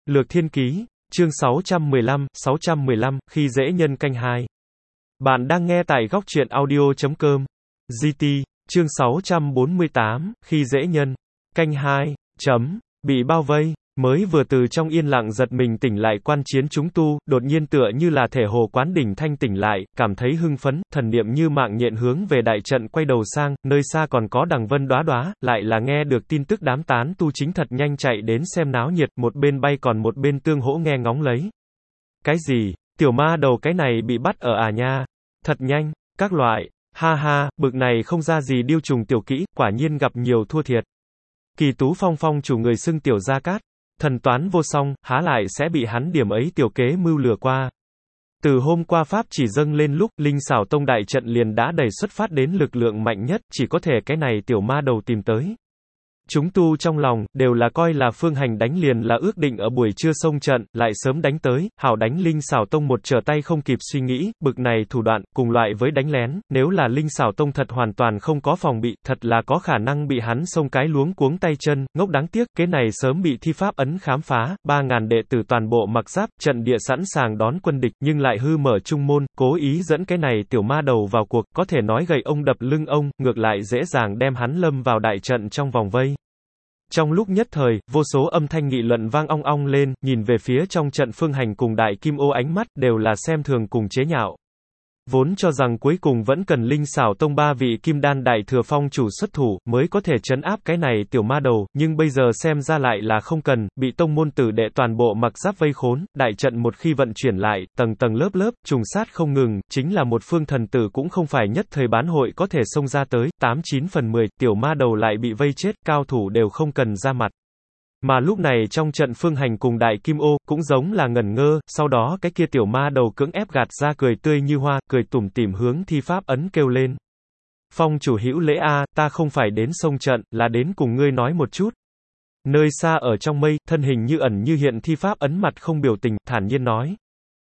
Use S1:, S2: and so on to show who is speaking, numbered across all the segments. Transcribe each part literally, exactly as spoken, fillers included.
S1: Lược Thiên Ký, chương sáu trăm mười lăm, sáu trăm mười lăm, khi dễ nhân canh hai. Bạn đang nghe tại góc truyện audio chấm com. giê tê, chương sáu trăm bốn mươi tám, khi dễ nhân canh hai. Chấm, bị bao vây. Mới vừa từ trong yên lặng giật mình tỉnh lại quan chiến chúng tu, đột nhiên tựa như là thể hồ quán đỉnh thanh tỉnh lại, cảm thấy hưng phấn, thần niệm như mạng nhện hướng về đại trận quay đầu sang, nơi xa còn có đằng vân đóa đóa, lại là nghe được tin tức đám tán tu chính thật nhanh chạy đến xem náo nhiệt, một bên bay còn một bên tương hỗ nghe ngóng lấy. Cái gì? Tiểu ma đầu cái này bị bắt ở à nha? Thật nhanh, các loại, ha ha, bực này không ra gì điêu trùng tiểu kỹ, quả nhiên gặp nhiều thua thiệt. Kỳ Tú Phong phong chủ người xưng Tiểu Gia Cát. Thần toán vô song, há lại sẽ bị hắn điểm ấy tiểu kế mưu lừa qua. Từ hôm qua pháp chỉ dâng lên lúc, Linh Xảo Tông đại trận liền đã đẩy xuất phát đến lực lượng mạnh nhất, chỉ có thể cái này tiểu ma đầu tìm tới. Chúng tu trong lòng, đều là coi là Phương Hành đánh liền là ước định ở buổi trưa xông trận, lại sớm đánh tới, hảo đánh Linh Xảo Tông một trở tay không kịp suy nghĩ, bực này thủ đoạn, cùng loại với đánh lén, nếu là Linh Xảo Tông thật hoàn toàn không có phòng bị, thật là có khả năng bị hắn xông cái luống cuống tay chân, ngốc đáng tiếc, cái này sớm bị thi pháp ấn khám phá, ba ngàn đệ tử toàn bộ mặc giáp, trận địa sẵn sàng đón quân địch, nhưng lại hư mở trung môn, cố ý dẫn cái này tiểu ma đầu vào cuộc, có thể nói gậy ông đập lưng ông, ngược lại dễ dàng đem hắn lâm vào đại trận trong vòng vây. Trong lúc nhất thời, vô số âm thanh nghị luận vang ong ong lên, nhìn về phía trong trận Phương Hành cùng Đại Kim Ô ánh mắt, đều là xem thường cùng chế nhạo. Vốn cho rằng cuối cùng vẫn cần Linh Xảo Tông ba vị Kim Đan Đại Thừa Phong chủ xuất thủ, mới có thể trấn áp cái này tiểu ma đầu, nhưng bây giờ xem ra lại là không cần, bị tông môn tử đệ toàn bộ mặc giáp vây khốn, đại trận một khi vận chuyển lại, tầng tầng lớp lớp, trùng sát không ngừng, chính là một phương thần tử cũng không phải nhất thời bán hội có thể xông ra tới, tám chín phần mười, tiểu ma đầu lại bị vây chết, cao thủ đều không cần ra mặt. Mà lúc này trong trận Phương Hành cùng Đại Kim Ô, cũng giống là ngẩn ngơ, sau đó cái kia tiểu ma đầu cưỡng ép gạt ra cười tươi như hoa, cười tủm tỉm hướng thi pháp ấn kêu lên. Phong chủ hữu lễ a, ta không phải đến xông trận, là đến cùng ngươi nói một chút. Nơi xa ở trong mây, thân hình như ẩn như hiện thi pháp ấn mặt không biểu tình, thản nhiên nói.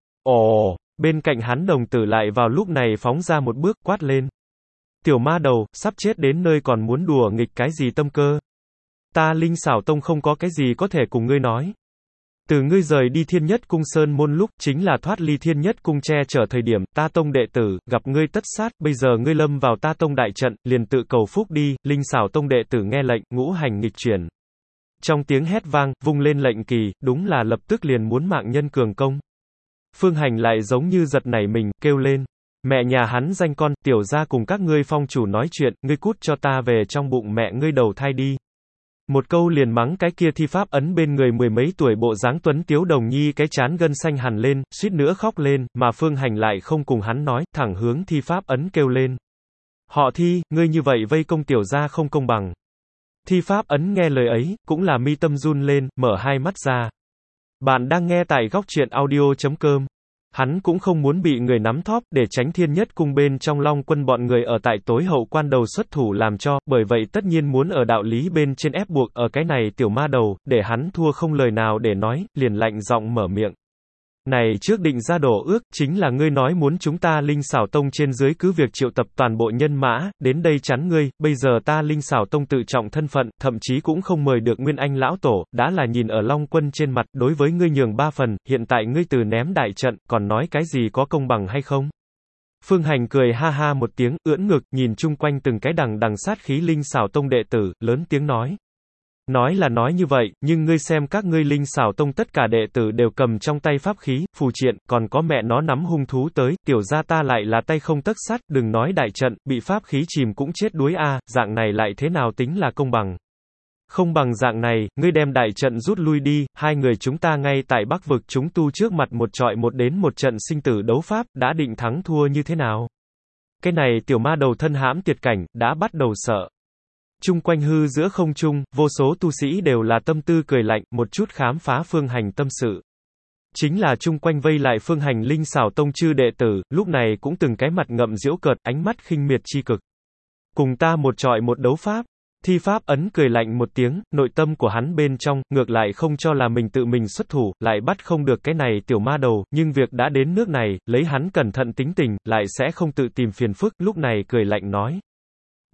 S1: Ồ, bên cạnh hắn đồng tử lại vào lúc này phóng ra một bước, quát lên. Tiểu ma đầu, sắp chết đến nơi còn muốn đùa nghịch cái gì tâm cơ? Ta Linh Xảo Tông không có cái gì có thể cùng ngươi nói. Từ ngươi rời đi Thiên Nhất Cung Sơn môn lúc, chính là thoát ly Thiên Nhất Cung che chở thời điểm, ta tông đệ tử, gặp ngươi tất sát, bây giờ ngươi lâm vào ta tông đại trận, liền tự cầu phúc đi, Linh Xảo Tông đệ tử nghe lệnh, ngũ hành nghịch chuyển. Trong tiếng hét vang, vung lên lệnh kỳ, đúng là lập tức liền muốn mạng nhân cường công. Phương Hành lại giống như giật nảy mình, kêu lên. Mẹ nhà hắn danh con, tiểu gia cùng các ngươi phong chủ nói chuyện, ngươi cút cho ta về trong bụng mẹ ngươi đầu thai đi. Một câu liền mắng cái kia thi pháp ấn bên người mười mấy tuổi bộ dáng tuấn tiếu đồng nhi cái chán gân xanh hẳn lên, suýt nữa khóc lên, mà Phương Hành lại không cùng hắn nói, thẳng hướng thi pháp ấn kêu lên. Họ Thi, ngươi như vậy vây công tiểu gia không công bằng. Thi pháp ấn nghe lời ấy, cũng là mi tâm run lên, mở hai mắt ra. Bạn đang nghe tại góc truyện audio chấm com. Hắn cũng không muốn bị người nắm thóp, để tránh Thiên Nhất Cung bên trong Long Quân bọn người ở tại tối hậu quan đầu xuất thủ làm cho, bởi vậy tất nhiên muốn ở đạo lý bên trên ép buộc ở cái này tiểu ma đầu, để hắn thua không lời nào để nói, liền lạnh giọng mở miệng. Này trước định ra đổ ước, chính là ngươi nói muốn chúng ta Linh Xảo Tông trên dưới cứ việc triệu tập toàn bộ nhân mã, đến đây chắn ngươi, bây giờ ta Linh Xảo Tông tự trọng thân phận, thậm chí cũng không mời được Nguyên Anh lão tổ, đã là nhìn ở Long Quân trên mặt, đối với ngươi nhường ba phần, hiện tại ngươi từ ném đại trận, còn nói cái gì có công bằng hay không? Phương Hành cười ha ha một tiếng, ưỡn ngực, nhìn chung quanh từng cái đằng đằng sát khí Linh Xảo Tông đệ tử, lớn tiếng nói. Nói là nói như vậy, nhưng ngươi xem các ngươi Linh Xảo Tông tất cả đệ tử đều cầm trong tay pháp khí, phù triện, còn có mẹ nó nắm hung thú tới, tiểu gia ta lại là tay không tấc sắt, đừng nói đại trận, bị pháp khí chìm cũng chết đuối a, dạng này lại thế nào tính là công bằng. Không bằng dạng này, ngươi đem đại trận rút lui đi, hai người chúng ta ngay tại Bắc vực chúng tu trước mặt một trọi một đến một trận sinh tử đấu pháp, đã định thắng thua như thế nào? Cái này tiểu ma đầu thân hãm tuyệt cảnh, đã bắt đầu sợ. Trung quanh hư giữa không trung, vô số tu sĩ đều là tâm tư cười lạnh, một chút khám phá Phương Hành tâm sự. Chính là chung quanh vây lại Phương Hành Linh Xảo Tông chư đệ tử, lúc này cũng từng cái mặt ngậm giễu cợt, ánh mắt khinh miệt chi cực. Cùng ta một trọi một đấu pháp. Thi pháp ấn cười lạnh một tiếng, nội tâm của hắn bên trong, ngược lại không cho là mình tự mình xuất thủ, lại bắt không được cái này tiểu ma đầu, nhưng việc đã đến nước này, lấy hắn cẩn thận tính tình, lại sẽ không tự tìm phiền phức, lúc này cười lạnh nói.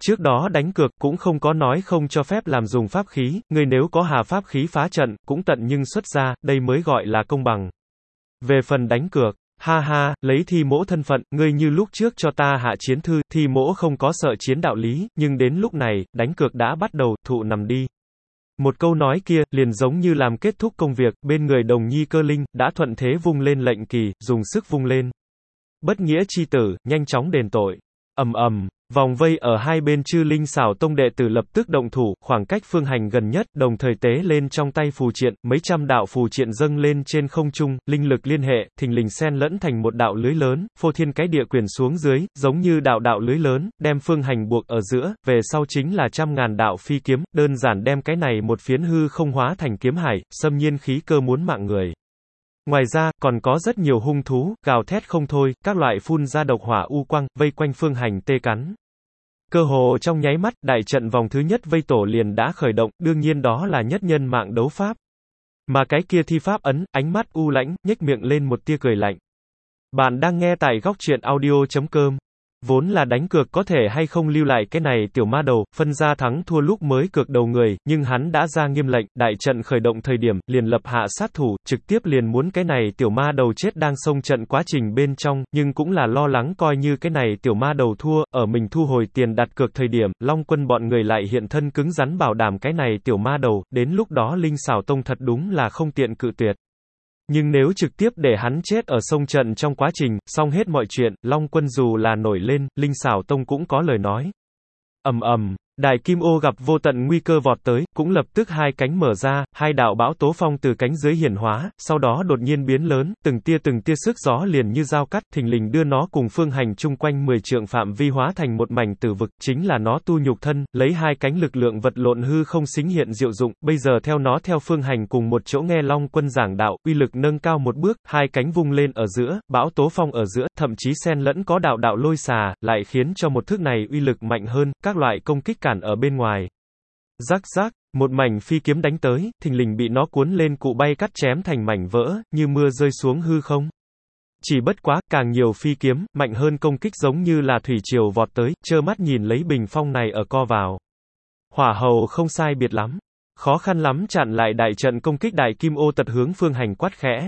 S1: Trước đó đánh cược, cũng không có nói không cho phép làm dùng pháp khí, ngươi nếu có hà pháp khí phá trận, cũng tận nhưng xuất ra, đây mới gọi là công bằng. Về phần đánh cược, ha ha, lấy Thi Mỗ thân phận, ngươi như lúc trước cho ta hạ chiến thư, Thi Mỗ không có sợ chiến đạo lý, nhưng đến lúc này, đánh cược đã bắt đầu, thụ nằm đi. Một câu nói kia, liền giống như làm kết thúc công việc, bên người Đồng Nhi Cơ Linh, đã thuận thế vung lên lệnh kỳ, dùng sức vung lên. Bất nghĩa chi tử, nhanh chóng đền tội. Ầm ầm, vòng vây ở hai bên Chư Linh Xảo Tông đệ tử lập tức động thủ, khoảng cách Phương Hành gần nhất, đồng thời tế lên trong tay phù triện, mấy trăm đạo phù triện dâng lên trên không trung, linh lực liên hệ, thình lình xen lẫn thành một đạo lưới lớn, phô thiên cái địa quyển xuống dưới, giống như đạo đạo lưới lớn, đem Phương Hành buộc ở giữa, về sau chính là trăm ngàn đạo phi kiếm, đơn giản đem cái này một phiến hư không hóa thành kiếm hải, xâm nhiên khí cơ muốn mạng người. Ngoài ra, còn có rất nhiều hung thú, gào thét không thôi, các loại phun ra độc hỏa u quang, vây quanh Phương Hành tê cắn. Cơ hồ trong nháy mắt, đại trận vòng thứ nhất vây tổ liền đã khởi động, đương nhiên đó là nhất nhân mạng đấu pháp. Mà cái kia thi pháp ấn, ánh mắt u lãnh, nhếch miệng lên một tia cười lạnh. Bạn đang nghe tại góc truyện audio chấm com. Vốn là đánh cược có thể hay không lưu lại cái này tiểu ma đầu, phân ra thắng thua lúc mới cược đầu người, nhưng hắn đã ra nghiêm lệnh, đại trận khởi động thời điểm, liền lập hạ sát thủ, trực tiếp liền muốn cái này tiểu ma đầu chết đang xông trận quá trình bên trong, nhưng cũng là lo lắng coi như cái này tiểu ma đầu thua, ở mình thu hồi tiền đặt cược thời điểm, Long Quân bọn người lại hiện thân cứng rắn bảo đảm cái này tiểu ma đầu, đến lúc đó Linh Xảo Tông thật đúng là không tiện cự tuyệt. Nhưng nếu trực tiếp để hắn chết ở sông trận trong quá trình, xong hết mọi chuyện, Long Quân dù là nổi lên, Linh Xảo Tông cũng có lời nói. Ầm ầm, Đại Kim Ô gặp vô tận nguy cơ vọt tới, cũng lập tức hai cánh mở ra, hai đạo bão tố phong từ cánh dưới hiển hóa, sau đó đột nhiên biến lớn, từng tia từng tia sức gió liền như dao cắt, thình lình đưa nó cùng Phương Hành chung quanh mười trượng phạm vi hóa thành một mảnh tử vực, chính là nó tu nhục thân, lấy hai cánh lực lượng vật lộn hư không xính hiện diệu dụng, bây giờ theo nó theo Phương Hành cùng một chỗ nghe Long Quân giảng đạo, uy lực nâng cao một bước, hai cánh vung lên ở giữa, bão tố phong ở giữa, thậm chí xen lẫn có đạo đạo lôi xà, lại khiến cho một thức này uy lực mạnh hơn, các loại công kích cản ở bên ngoài. Rắc rắc, một mảnh phi kiếm đánh tới, thình lình bị nó cuốn lên cụ bay cắt chém thành mảnh vỡ, như mưa rơi xuống hư không. Chỉ bất quá, càng nhiều phi kiếm, mạnh hơn công kích giống như là thủy triều vọt tới, trơ mắt nhìn lấy bình phong này ở co vào. Hỏa hầu không sai biệt lắm. Khó khăn lắm chặn lại đại trận công kích Đại Kim Ô tật hướng Phương Hành quát khẽ.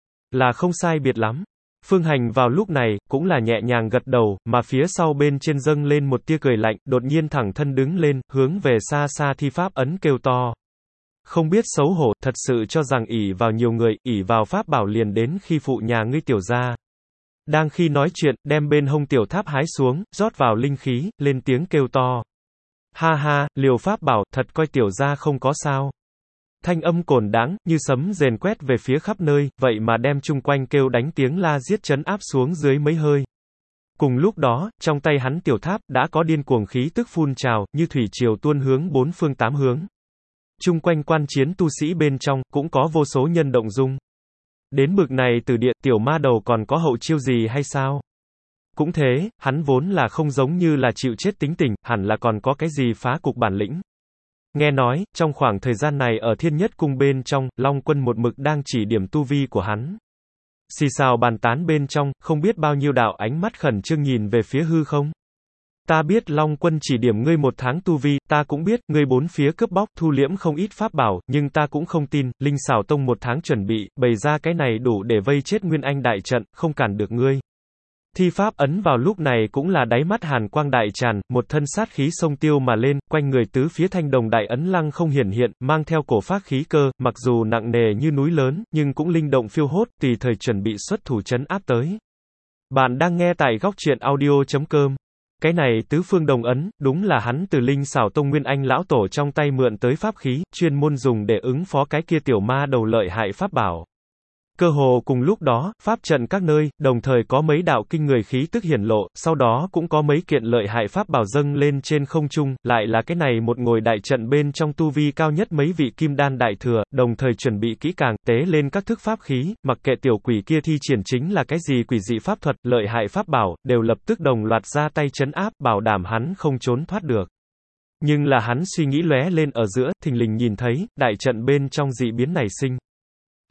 S1: Là không sai biệt lắm. Phương Hành vào lúc này, cũng là nhẹ nhàng gật đầu, mà phía sau bên trên dâng lên một tia cười lạnh, đột nhiên thẳng thân đứng lên, hướng về xa xa thi pháp ấn kêu to. Không biết xấu hổ, thật sự cho rằng ỷ vào nhiều người, ỷ vào pháp bảo liền đến khi phụ nhà ngươi tiểu gia. Đang khi nói chuyện, đem bên hông tiểu tháp hái xuống, rót vào linh khí, lên tiếng kêu to. Ha ha, liều pháp bảo, thật coi tiểu gia không có sao. Thanh âm cồn đáng, như sấm rền quét về phía khắp nơi, vậy mà đem chung quanh kêu đánh tiếng la giết chấn áp xuống dưới mấy hơi. Cùng lúc đó, trong tay hắn tiểu tháp, đã có điên cuồng khí tức phun trào, như thủy triều tuôn hướng bốn phương tám hướng. Chung quanh quan chiến tu sĩ bên trong, cũng có vô số nhân động dung. Đến bực này từ địa, tiểu ma đầu còn có hậu chiêu gì hay sao? Cũng thế, hắn vốn là không giống như là chịu chết tính tình, hẳn là còn có cái gì phá cục bản lĩnh. Nghe nói, trong khoảng thời gian này ở Thiên Nhất Cung bên trong, Long Quân một mực đang chỉ điểm tu vi của hắn. Xì xào bàn tán bên trong, không biết bao nhiêu đạo ánh mắt khẩn trương nhìn về phía hư không. Ta biết Long Quân chỉ điểm ngươi một tháng tu vi, ta cũng biết, ngươi bốn phía cướp bóc, thu liễm không ít pháp bảo, nhưng ta cũng không tin, Linh Xảo Tông một tháng chuẩn bị, bày ra cái này đủ để vây chết Nguyên Anh đại trận, không cản được ngươi. Thi pháp ấn vào lúc này cũng là đáy mắt hàn quang đại tràn, một thân sát khí sông tiêu mà lên, quanh người tứ phía thanh đồng đại ấn lăng không hiển hiện, mang theo cổ phác khí cơ, mặc dù nặng nề như núi lớn, nhưng cũng linh động phiêu hốt, tùy thời chuẩn bị xuất thủ trấn áp tới. Bạn đang nghe tại góc truyện audio chấm com. Cái này tứ phương đồng ấn, đúng là hắn từ Linh Xảo Tông Nguyên Anh lão tổ trong tay mượn tới pháp khí, chuyên môn dùng để ứng phó cái kia tiểu ma đầu lợi hại pháp bảo. Cơ hồ cùng lúc đó, pháp trận các nơi, đồng thời có mấy đạo kinh người khí tức hiển lộ, sau đó cũng có mấy kiện lợi hại pháp bảo dâng lên trên không trung, lại là cái này một ngồi đại trận bên trong tu vi cao nhất mấy vị kim đan đại thừa, đồng thời chuẩn bị kỹ càng, tế lên các thức pháp khí, mặc kệ tiểu quỷ kia thi triển chính là cái gì quỷ dị pháp thuật, lợi hại pháp bảo, đều lập tức đồng loạt ra tay trấn áp, bảo đảm hắn không trốn thoát được. Nhưng là hắn suy nghĩ lóe lên ở giữa, thình lình nhìn thấy, đại trận bên trong dị biến nảy sinh.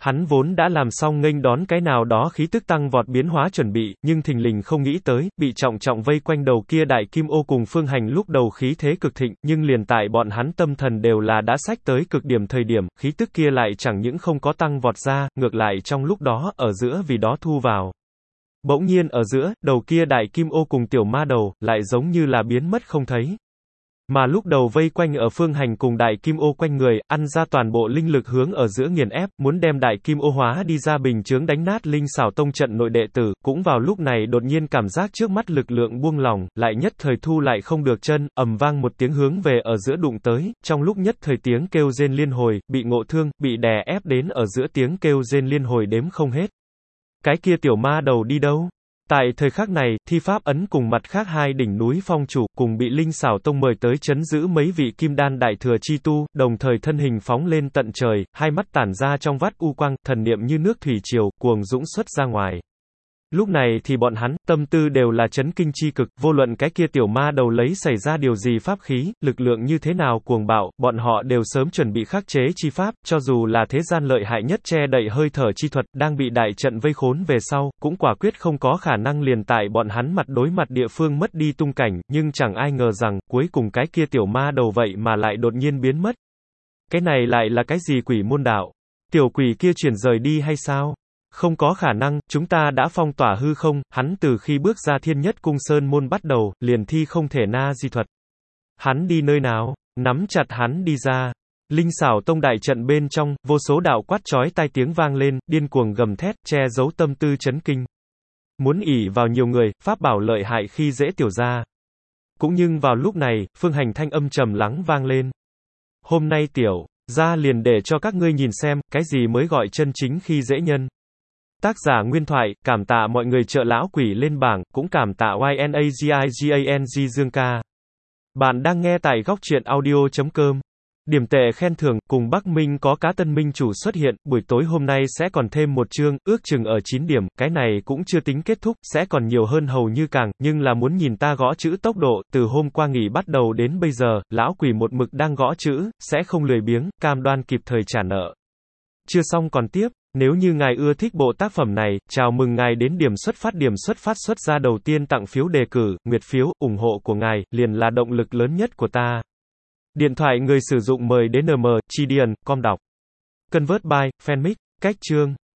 S1: Hắn vốn đã làm xong nghênh đón cái nào đó khí tức tăng vọt biến hóa chuẩn bị, nhưng thình lình không nghĩ tới, bị trọng trọng vây quanh đầu kia đại kim ô cùng Phương Hành lúc đầu khí thế cực thịnh, nhưng liền tại bọn hắn tâm thần đều là đã sách tới cực điểm thời điểm, khí tức kia lại chẳng những không có tăng vọt ra, ngược lại trong lúc đó, ở giữa vì đó thu vào. Bỗng nhiên ở giữa, đầu kia đại kim ô cùng tiểu ma đầu, lại giống như là biến mất không thấy. Mà lúc đầu vây quanh ở Phương Hành cùng đại kim ô quanh người, ăn ra toàn bộ linh lực hướng ở giữa nghiền ép, muốn đem đại kim ô hóa đi ra bình chướng đánh nát linh xảo tông trận nội đệ tử, cũng vào lúc này đột nhiên cảm giác trước mắt lực lượng buông lỏng, lại nhất thời thu lại không được chân, ầm vang một tiếng hướng về ở giữa đụng tới, trong lúc nhất thời tiếng kêu rên liên hồi, bị ngộ thương, bị đè ép đến ở giữa tiếng kêu rên liên hồi đếm không hết. Cái kia tiểu ma đầu đi đâu? Tại thời khắc này, thi pháp ấn cùng mặt khác hai đỉnh núi phong chủ, cùng bị linh xảo tông mời tới chấn giữ mấy vị kim đan đại thừa chi tu, đồng thời thân hình phóng lên tận trời, hai mắt tản ra trong vắt u quang, thần niệm như nước thủy triều, cuồng dũng xuất ra ngoài. Lúc này thì bọn hắn, tâm tư đều là chấn kinh chi cực, vô luận cái kia tiểu ma đầu lấy xảy ra điều gì pháp khí, lực lượng như thế nào cuồng bạo, bọn họ đều sớm chuẩn bị khắc chế chi pháp, cho dù là thế gian lợi hại nhất che đậy hơi thở chi thuật, đang bị đại trận vây khốn về sau, cũng quả quyết không có khả năng liền tại bọn hắn mặt đối mặt địa phương mất đi tung cảnh, nhưng chẳng ai ngờ rằng, cuối cùng cái kia tiểu ma đầu vậy mà lại đột nhiên biến mất. Cái này lại là cái gì quỷ môn đạo? Tiểu quỷ kia chuyển rời đi hay sao? Không có khả năng, chúng ta đã phong tỏa hư không, hắn từ khi bước ra thiên nhất cung sơn môn bắt đầu, liền thi không thể na di thuật. Hắn đi nơi nào? Nắm chặt hắn đi ra. Linh xảo tông đại trận bên trong, vô số đạo quát chói tai tiếng vang lên, điên cuồng gầm thét, che giấu tâm tư chấn kinh. Muốn ỷ vào nhiều người, pháp bảo lợi hại khi dễ tiểu ra. Cũng nhưng vào lúc này, Phương Hành thanh âm trầm lắng vang lên. Hôm nay tiểu ra liền để cho các ngươi nhìn xem, cái gì mới gọi chân chính khi dễ nhân. Tác giả nguyên thoại, cảm tạ mọi người trợ lão quỷ lên bảng, cũng cảm tạ Y N A G I G A N G Dương ca. Bạn đang nghe tại góc truyện audio chấm com. Điểm tệ khen thưởng, cùng Bắc Minh có cá tân minh chủ xuất hiện, buổi tối hôm nay sẽ còn thêm một chương, ước chừng ở chín điểm, cái này cũng chưa tính kết thúc, sẽ còn nhiều hơn hầu như càng, nhưng là muốn nhìn ta gõ chữ tốc độ, từ hôm qua nghỉ bắt đầu đến bây giờ, lão quỷ một mực đang gõ chữ, sẽ không lười biếng, cam đoan kịp thời trả nợ. Chưa xong còn tiếp. Nếu như ngài ưa thích bộ tác phẩm này, chào mừng ngài đến điểm xuất phát điểm xuất phát xuất ra đầu tiên tặng phiếu đề cử, nguyệt phiếu, ủng hộ của ngài, liền là động lực lớn nhất của ta. Điện thoại người sử dụng mời đến en em, chi điền, com đọc. Convert by, Fanmic, cách chương.